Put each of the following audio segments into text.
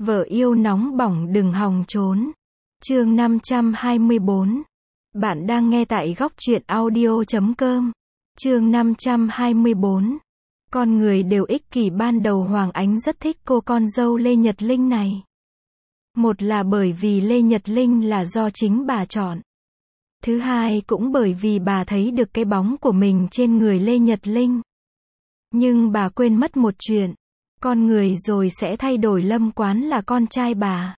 Vợ yêu nóng bỏng đừng hòng trốn. Chương 524. Bạn đang nghe tại góc truyện audio.com. Chương 524. Con người đều ích kỷ. Ban đầu Hoàng Ánh rất thích cô con dâu Lê Nhật Linh này. Một là bởi vì Lê Nhật Linh là do chính bà chọn. Thứ hai cũng bởi vì bà thấy được cái bóng của mình trên người Lê Nhật Linh. Nhưng bà quên mất một chuyện. Con người rồi sẽ thay đổi. Lâm Quán là con trai bà.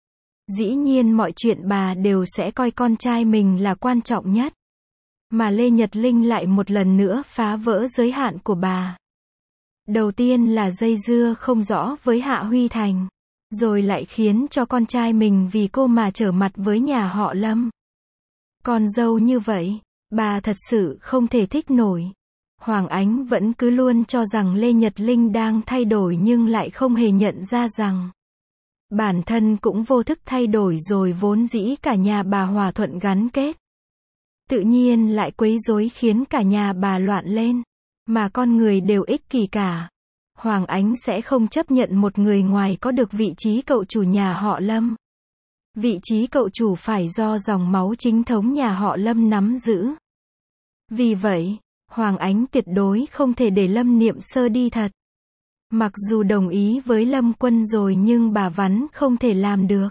Dĩ nhiên mọi chuyện bà đều sẽ coi con trai mình là quan trọng nhất. Mà Lê Nhật Linh lại một lần nữa phá vỡ giới hạn của bà. Đầu tiên là dây dưa không rõ với Hạ Huy Thành. Rồi lại khiến cho con trai mình vì cô mà trở mặt với nhà họ Lâm. Con dâu như vậy, bà thật sự không thể thích nổi. Hoàng Ánh vẫn cứ luôn cho rằng Lê Nhật Linh đang thay đổi nhưng lại không hề nhận ra rằng bản thân cũng vô thức thay đổi rồi. Vốn dĩ cả nhà bà hòa thuận gắn kết, tự nhiên lại quấy rối khiến cả nhà bà loạn lên. Mà con người đều ích kỷ cả. Hoàng Ánh sẽ không chấp nhận một người ngoài có được vị trí cậu chủ nhà họ Lâm. Vị trí cậu chủ phải do dòng máu chính thống nhà họ Lâm nắm giữ. Vì vậy, Hoàng Ánh tuyệt đối không thể để Lâm Niệm Sơ đi thật. Mặc dù đồng ý với Lâm Quân rồi nhưng bà vẫn không thể làm được.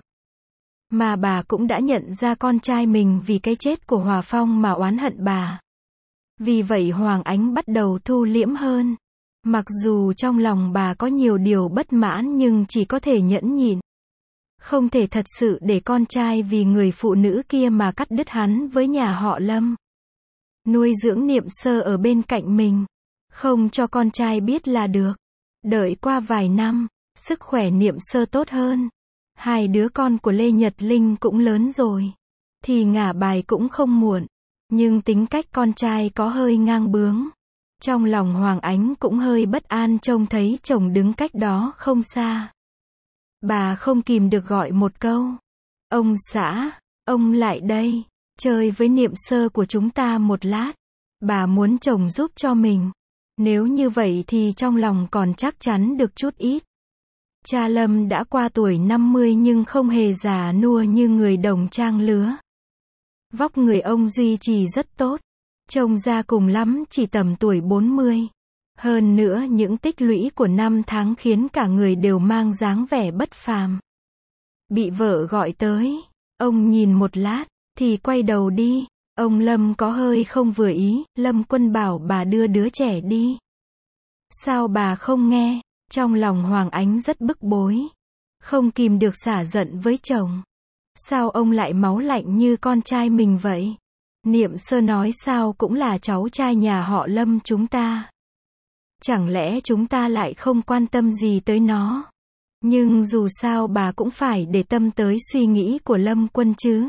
Mà bà cũng đã nhận ra con trai mình vì cái chết của Hòa Phong mà oán hận bà. Vì vậy Hoàng Ánh bắt đầu thu liễm hơn. Mặc dù trong lòng bà có nhiều điều bất mãn nhưng chỉ có thể nhẫn nhịn. Không thể thật sự để con trai vì người phụ nữ kia mà cắt đứt hắn với nhà họ Lâm. Nuôi dưỡng Niệm Sơ ở bên cạnh mình. Không cho con trai biết là được. Đợi qua vài năm, sức khỏe Niệm Sơ tốt hơn. Hai đứa con của Lê Nhật Linh cũng lớn rồi. Thì ngả bài cũng không muộn. Nhưng tính cách con trai có hơi ngang bướng. Trong lòng Hoàng Ánh cũng hơi bất an trông thấy chồng đứng cách đó không xa. Bà không kìm được gọi một câu. Ông xã, ông lại đây. Chơi với Niệm Sơ của chúng ta một lát. Bà muốn chồng giúp cho mình. Nếu như vậy thì trong lòng còn chắc chắn được chút ít. Cha Lâm đã qua tuổi 50 nhưng không hề già nua như người đồng trang lứa. Vóc người ông duy trì rất tốt. Trông ra cùng lắm chỉ tầm tuổi 40. Hơn nữa những tích lũy của năm tháng khiến cả người đều mang dáng vẻ bất phàm. Bị vợ gọi tới, ông nhìn một lát, thì quay đầu đi. Ông Lâm có hơi không vừa ý. Lâm Quân bảo bà đưa đứa trẻ đi. Sao bà không nghe? Trong lòng Hoàng Ánh rất bức bối. Không kìm được xả giận với chồng. Sao ông lại máu lạnh như con trai mình vậy? Niệm Sơ nói sao cũng là cháu trai nhà họ Lâm chúng ta. Chẳng lẽ chúng ta lại không quan tâm gì tới nó? Nhưng dù sao bà cũng phải để tâm tới suy nghĩ của Lâm Quân chứ.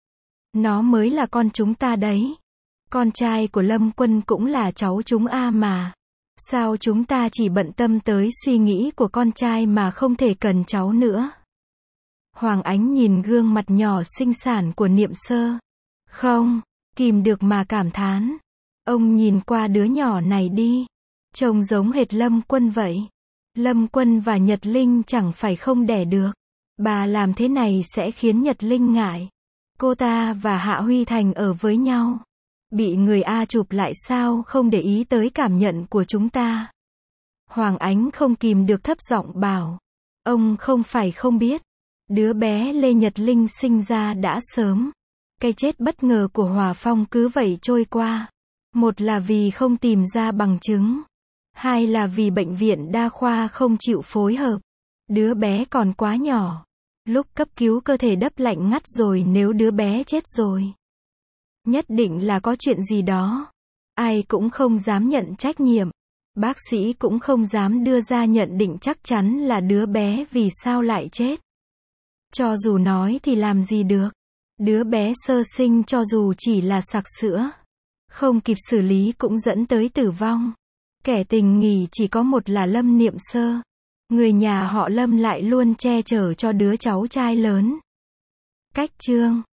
Nó mới là con chúng ta đấy. Con trai của Lâm Quân cũng là cháu chúng mà. Sao chúng ta chỉ bận tâm tới suy nghĩ của con trai mà không thể cần cháu nữa? Hoàng Ánh nhìn gương mặt nhỏ xinh xắn của Niệm Sơ. Không kìm được mà cảm thán. Ông nhìn qua đứa nhỏ này đi. Trông giống hệt Lâm Quân vậy. Lâm Quân và Nhật Linh chẳng phải không đẻ được. Bà làm thế này sẽ khiến Nhật Linh ngại. Cô ta và Hạ Huy Thành ở với nhau. Bị người A chụp lại sao không để ý tới cảm nhận của chúng ta? Hoàng Ánh không kìm được thấp giọng bảo. Ông không phải không biết. Đứa bé Lê Nhật Linh sinh ra đã sớm. Cái chết bất ngờ của Hòa Phong cứ vậy trôi qua. Một là vì không tìm ra bằng chứng. Hai là vì bệnh viện đa khoa không chịu phối hợp. Đứa bé còn quá nhỏ. Lúc cấp cứu cơ thể đắp lạnh ngắt rồi. Nếu đứa bé chết rồi, nhất định là có chuyện gì đó. Ai cũng không dám nhận trách nhiệm. Bác sĩ cũng không dám đưa ra nhận định chắc chắn là đứa bé vì sao lại chết. Cho dù nói thì làm gì được. Đứa bé sơ sinh cho dù chỉ là sặc sữa, không kịp xử lý cũng dẫn tới tử vong. Kẻ tình nghỉ chỉ có một là Lâm Niệm Sơ. Người nhà họ Lâm lại luôn che chở cho đứa cháu trai lớn. Cách chương